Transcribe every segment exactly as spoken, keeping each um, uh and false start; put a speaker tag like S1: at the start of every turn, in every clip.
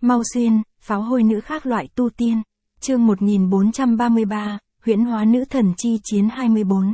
S1: Mau xuyên, pháo hôi nữ khác loại tu tiên. Chương một nghìn bốn trăm ba mươi ba, huyễn hóa nữ thần chi chiến hai mươi bốn.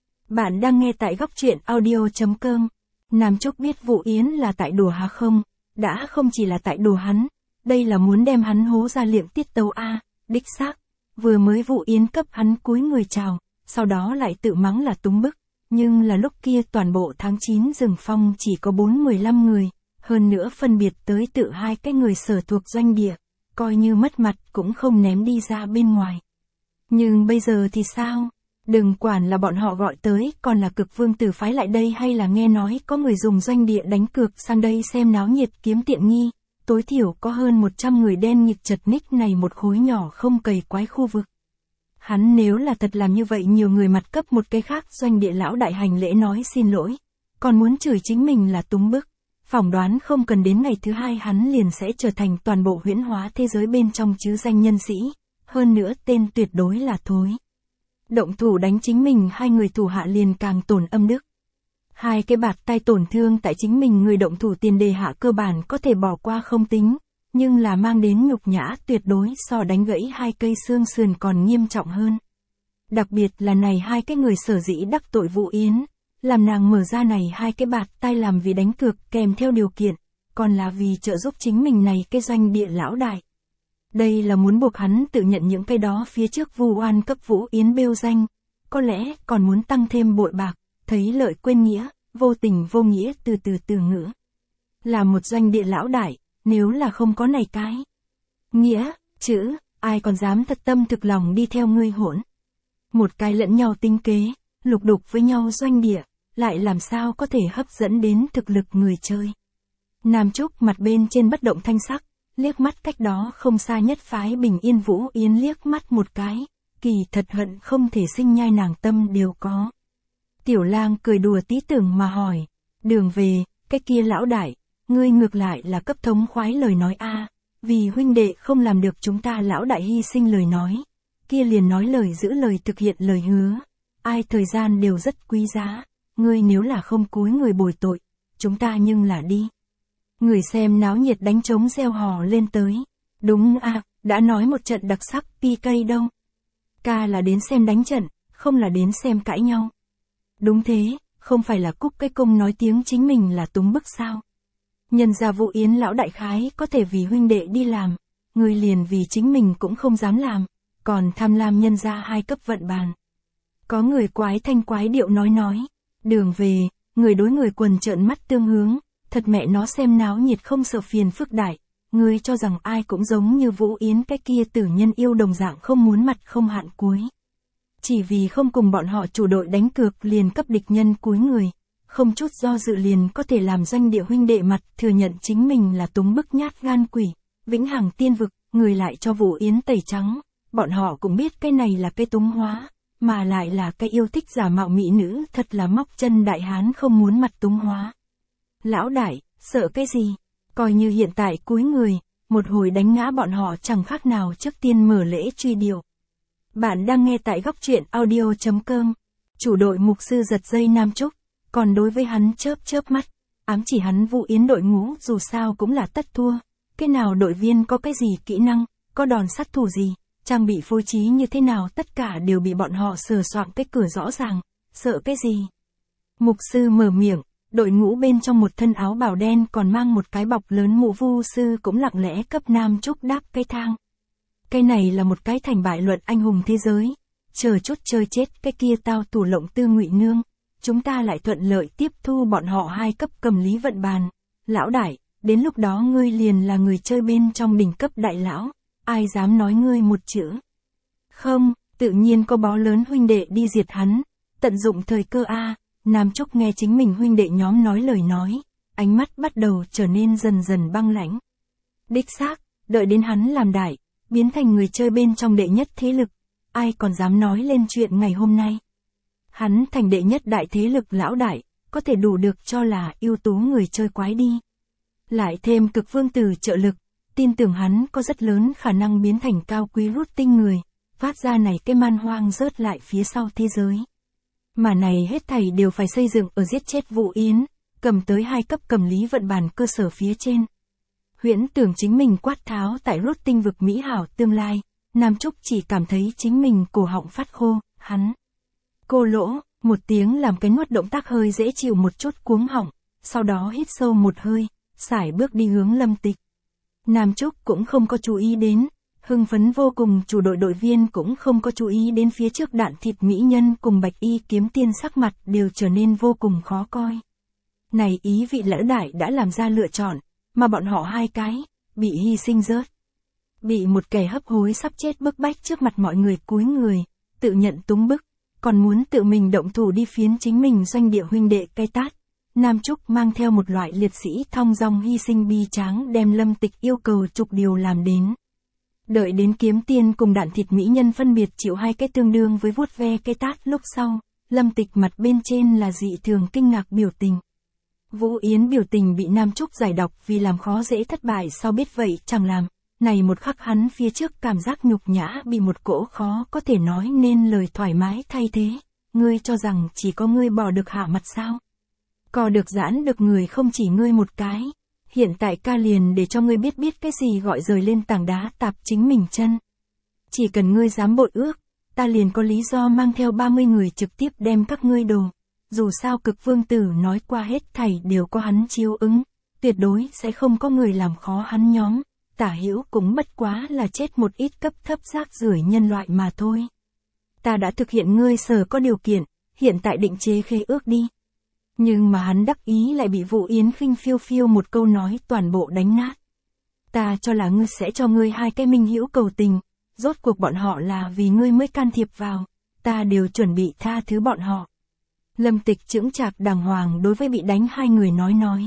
S1: Bạn đang nghe tại góc truyện audio chấm com. Nam Trúc biết Vũ Yến là tại đùa hả không? Đã không chỉ là tại đùa hắn, đây là muốn đem hắn hố ra liệm tiết tấu a, đích xác. Vừa mới Vũ Yến cấp hắn cúi người chào, sau đó lại tự mắng là túng bức, nhưng là lúc kia toàn bộ tháng chín rừng phong chỉ có bốn mười lăm người, hơn nữa phân biệt tới tự hai cái người sở thuộc doanh địa, coi như mất mặt cũng không ném đi ra bên ngoài. Nhưng bây giờ thì sao? Đừng quản là bọn họ gọi tới, còn là Cực Vương Tử phái lại đây hay là nghe nói có người dùng doanh địa đánh cược sang đây xem náo nhiệt kiếm tiện nghi, tối thiểu có hơn một trăm người đen nhịch chật ních này một khối nhỏ không cầy quái khu vực. Hắn nếu là thật làm như vậy nhiều người mặt cấp một cái khác doanh địa lão đại hành lễ nói xin lỗi, còn muốn chửi chính mình là túng bức, phỏng đoán không cần đến ngày thứ hai hắn liền sẽ trở thành toàn bộ huyễn hóa thế giới bên trong chứ danh nhân sĩ, hơn nữa tên tuyệt đối là thối. Động thủ đánh chính mình hai người thủ hạ liền càng tổn âm đức. Hai cái bạt tay tổn thương tại chính mình người động thủ tiền đề hạ cơ bản có thể bỏ qua không tính, nhưng là mang đến nhục nhã tuyệt đối so đánh gãy hai cây xương sườn còn nghiêm trọng hơn. Đặc biệt là này hai cái người sở dĩ đắc tội Vũ Yến, làm nàng mở ra này hai cái bạt tay làm vì đánh cược kèm theo điều kiện, còn là vì trợ giúp chính mình này cái doanh địa lão đại. Đây là muốn buộc hắn tự nhận những cái đó phía trước vu oan cấp Vũ Yến bêu danh, có lẽ còn muốn tăng thêm bội bạc, thấy lợi quên nghĩa, vô tình vô nghĩa từ từ từ ngữ. Là một doanh địa lão đại, nếu là không có này cái nghĩa, chữ, ai còn dám thật tâm thực lòng đi theo ngươi hỗn. Một cái lẫn nhau tính kế, lục đục với nhau doanh địa, lại làm sao có thể hấp dẫn đến thực lực người chơi. Nam Trúc mặt bên trên bất động thanh sắc, liếc mắt cách đó không xa nhất phái Bình Yên Vũ Yến liếc mắt một cái, kỳ thật hận không thể sinh nhai nàng tâm đều có. Tiểu Lang cười đùa tí tưởng mà hỏi, đường về, cái kia lão đại, ngươi ngược lại là cấp thống khoái lời nói a, vì huynh đệ không làm được chúng ta lão đại hy sinh lời nói, kia liền nói lời giữ lời thực hiện lời hứa, ai thời gian đều rất quý giá, ngươi nếu là không cúi người bồi tội, chúng ta nhưng là đi. Người xem náo nhiệt đánh trống reo hò lên tới. Đúng à, đã nói một trận đặc sắc pê ca đâu. Ca là đến xem đánh trận, không là đến xem cãi nhau. Đúng thế, không phải là Cúc cái công nói tiếng chính mình là túng bức sao. Nhân gia Vũ Yến lão đại khái có thể vì huynh đệ đi làm, người liền vì chính mình cũng không dám làm, còn tham lam nhân gia hai cấp vận bàn. Có người quái thanh quái điệu nói nói, đường về, người đối người quần trợn mắt tương hướng. Thật mẹ nó xem náo nhiệt không sợ phiền phức đại, ngươi cho rằng ai cũng giống như Vũ Yến cái kia tử nhân yêu đồng dạng không muốn mặt không hạn cuối. Chỉ vì không cùng bọn họ chủ đội đánh cược liền cấp địch nhân cúi người, không chút do dự liền có thể làm doanh địa huynh đệ mặt thừa nhận chính mình là túng bức nhát gan quỷ, vĩnh hằng tiên vực, người lại cho Vũ Yến tẩy trắng, bọn họ cũng biết cái này là cái túng hóa, mà lại là cái yêu thích giả mạo mỹ nữ thật là móc chân đại hán không muốn mặt túng hóa. Lão đại, sợ cái gì? Coi như hiện tại cúi người, một hồi đánh ngã bọn họ chẳng khác nào trước tiên mở lễ truy điệu. Bạn đang nghe tại góc truyện audio chấm com. Chủ đội mục sư giật dây Nam Trúc, còn đối với hắn chớp chớp mắt, ám chỉ hắn Vũ Yến đội ngũ dù sao cũng là tất thua. Cái nào đội viên có cái gì kỹ năng, có đòn sát thủ gì, trang bị phối trí như thế nào tất cả đều bị bọn họ sờ soạn cái cửa rõ ràng, sợ cái gì? Mục sư mở miệng. Đội ngũ bên trong một thân áo bào đen còn mang một cái bọc lớn mũ vu sư cũng lặng lẽ cấp Nam Trúc đáp cái thang. Cái này là một cái thành bại luận anh hùng thế giới. Chờ chút chơi chết cái kia tao tủ lộng tư Ngụy Nương. Chúng ta lại thuận lợi tiếp thu bọn họ hai cấp cầm lý vận bàn. Lão đại, đến lúc đó ngươi liền là người chơi bên trong đỉnh cấp đại lão. Ai dám nói ngươi một chữ? Không, tự nhiên có bó lớn huynh đệ đi diệt hắn. Tận dụng thời cơ a. Nam Trúc nghe chính mình huynh đệ nhóm nói lời nói, ánh mắt bắt đầu trở nên dần dần băng lãnh. Đích xác, đợi đến hắn làm đại, biến thành người chơi bên trong đệ nhất thế lực, ai còn dám nói lên chuyện ngày hôm nay. Hắn thành đệ nhất đại thế lực lão đại, có thể đủ được cho là ưu tú người chơi quái đi. Lại thêm Cực Vương Tử trợ lực, tin tưởng hắn có rất lớn khả năng biến thành cao quý rút tinh người, phát ra này cái man hoang rớt lại phía sau thế giới. Mà này hết thảy đều phải xây dựng ở giết chết Vũ Yến, cầm tới hai cấp cầm lý vận bàn cơ sở phía trên. Huyễn tưởng chính mình quát tháo tại rốt tinh vực mỹ hảo tương lai, Nam Trúc chỉ cảm thấy chính mình cổ họng phát khô, hắn. Cô lỗ, một tiếng làm cái nuốt động tác hơi dễ chịu một chút cuống họng, sau đó hít sâu một hơi, sải bước đi hướng Lâm Tịch. Nam Trúc cũng không có chú ý đến, hưng phấn vô cùng chủ đội đội viên cũng không có chú ý đến phía trước đạn thịt mỹ nhân cùng bạch y kiếm tiên sắc mặt đều trở nên vô cùng khó coi. Này ý vị lỡ đại đã làm ra lựa chọn, mà bọn họ hai cái, bị hy sinh rớt. Bị một kẻ hấp hối sắp chết bức bách trước mặt mọi người cúi người, tự nhận túng bức, còn muốn tự mình động thủ đi phiến chính mình doanh địa huynh đệ cay tát. Nam Trúc mang theo một loại liệt sĩ thong dong hy sinh bi tráng đem Lâm Tịch yêu cầu chục điều làm đến. Đợi đến kiếm tiên cùng đạn thịt mỹ nhân phân biệt chịu hai cái tương đương với vuốt ve cây tát lúc sau, Lâm Tịch mặt bên trên là dị thường kinh ngạc biểu tình. Vũ Yến biểu tình bị Nam Trúc giải độc vì làm khó dễ thất bại sau biết vậy chẳng làm, này một khắc hắn phía trước cảm giác nhục nhã bị một cỗ khó có thể nói nên lời thoải mái thay thế. Ngươi cho rằng chỉ có ngươi bỏ được hạ mặt sao? Cò được giãn được người không chỉ ngươi một cái. Hiện tại ca liền để cho ngươi biết biết cái gì gọi rời lên tảng đá tạp chính mình chân. Chỉ cần ngươi dám bội ước, ta liền có lý do mang theo ba mươi người trực tiếp đem các ngươi đồ. Dù sao cực vương tử nói qua hết thảy đều có hắn chiếu ứng, tuyệt đối sẽ không có người làm khó hắn nhóm, tả hữu cũng bất quá là chết một ít cấp thấp rác rưởi nhân loại mà thôi. Ta đã thực hiện ngươi sở có điều kiện, hiện tại định chế khế ước đi. Nhưng mà hắn đắc ý lại bị Vũ Yến khinh phiêu phiêu một câu nói toàn bộ đánh nát. Ta cho là ngươi sẽ cho ngươi hai cái minh hữu cầu tình, rốt cuộc bọn họ là vì ngươi mới can thiệp vào, ta đều chuẩn bị tha thứ bọn họ. Lâm Tịch chững chạc đàng hoàng đối với bị đánh hai người nói nói.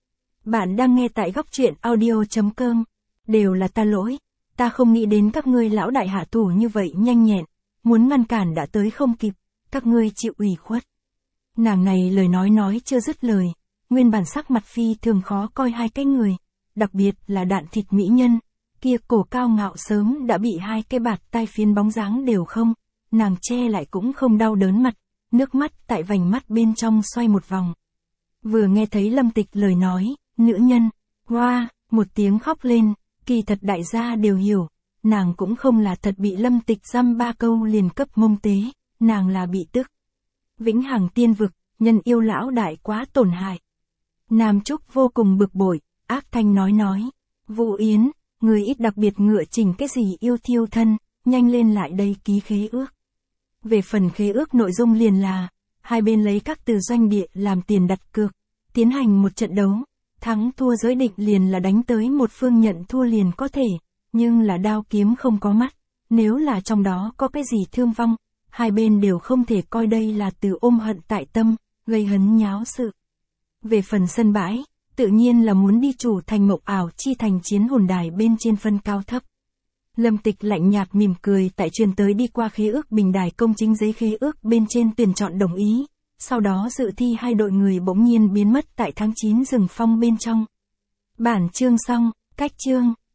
S1: Bạn đang nghe tại góc truyện audio chấm com, đều là ta lỗi, ta không nghĩ đến các ngươi lão đại hạ thủ như vậy nhanh nhẹn, muốn ngăn cản đã tới không kịp, các ngươi chịu ủy khuất. Nàng này lời nói nói chưa dứt lời, nguyên bản sắc mặt phi thường khó coi hai cái người, đặc biệt là đạn thịt mỹ nhân, kia cổ cao ngạo sớm đã bị hai cái bạt tai phiến bóng dáng đều không, nàng che lại cũng không đau đớn mặt, nước mắt tại vành mắt bên trong xoay một vòng. Vừa nghe thấy Lâm Tịch lời nói, nữ nhân, hoa, một tiếng khóc lên, kỳ thật đại gia đều hiểu, nàng cũng không là thật bị Lâm Tịch dăm ba câu liền cấp mông tế, nàng là bị tức. Vĩnh hằng tiên vực, nhân yêu lão đại quá tổn hại. Nam Trúc vô cùng bực bội, ác thanh nói nói, Vũ Yến, người ít đặc biệt ngựa chỉnh cái gì yêu thiêu thân, nhanh lên lại đây ký khế ước. Về phần khế ước nội dung liền là, hai bên lấy các từ doanh địa làm tiền đặt cược, tiến hành một trận đấu, thắng thua giới định liền là đánh tới một phương nhận thua liền có thể, nhưng là đao kiếm không có mắt, nếu là trong đó có cái gì thương vong, hai bên đều không thể coi đây là từ ôm hận tại tâm, gây hấn nháo sự. Về phần sân bãi, tự nhiên là muốn đi chủ thành mộng ảo chi thành chiến hồn đài bên trên phân cao thấp. Lâm Tịch lạnh nhạt mỉm cười tại truyền tới đi qua khế ước bình đài công chính giấy khế ước bên trên tuyển chọn đồng ý, sau đó dự thi hai đội người bỗng nhiên biến mất tại tháng chín rừng phong bên trong. Bản chương xong, cách chương.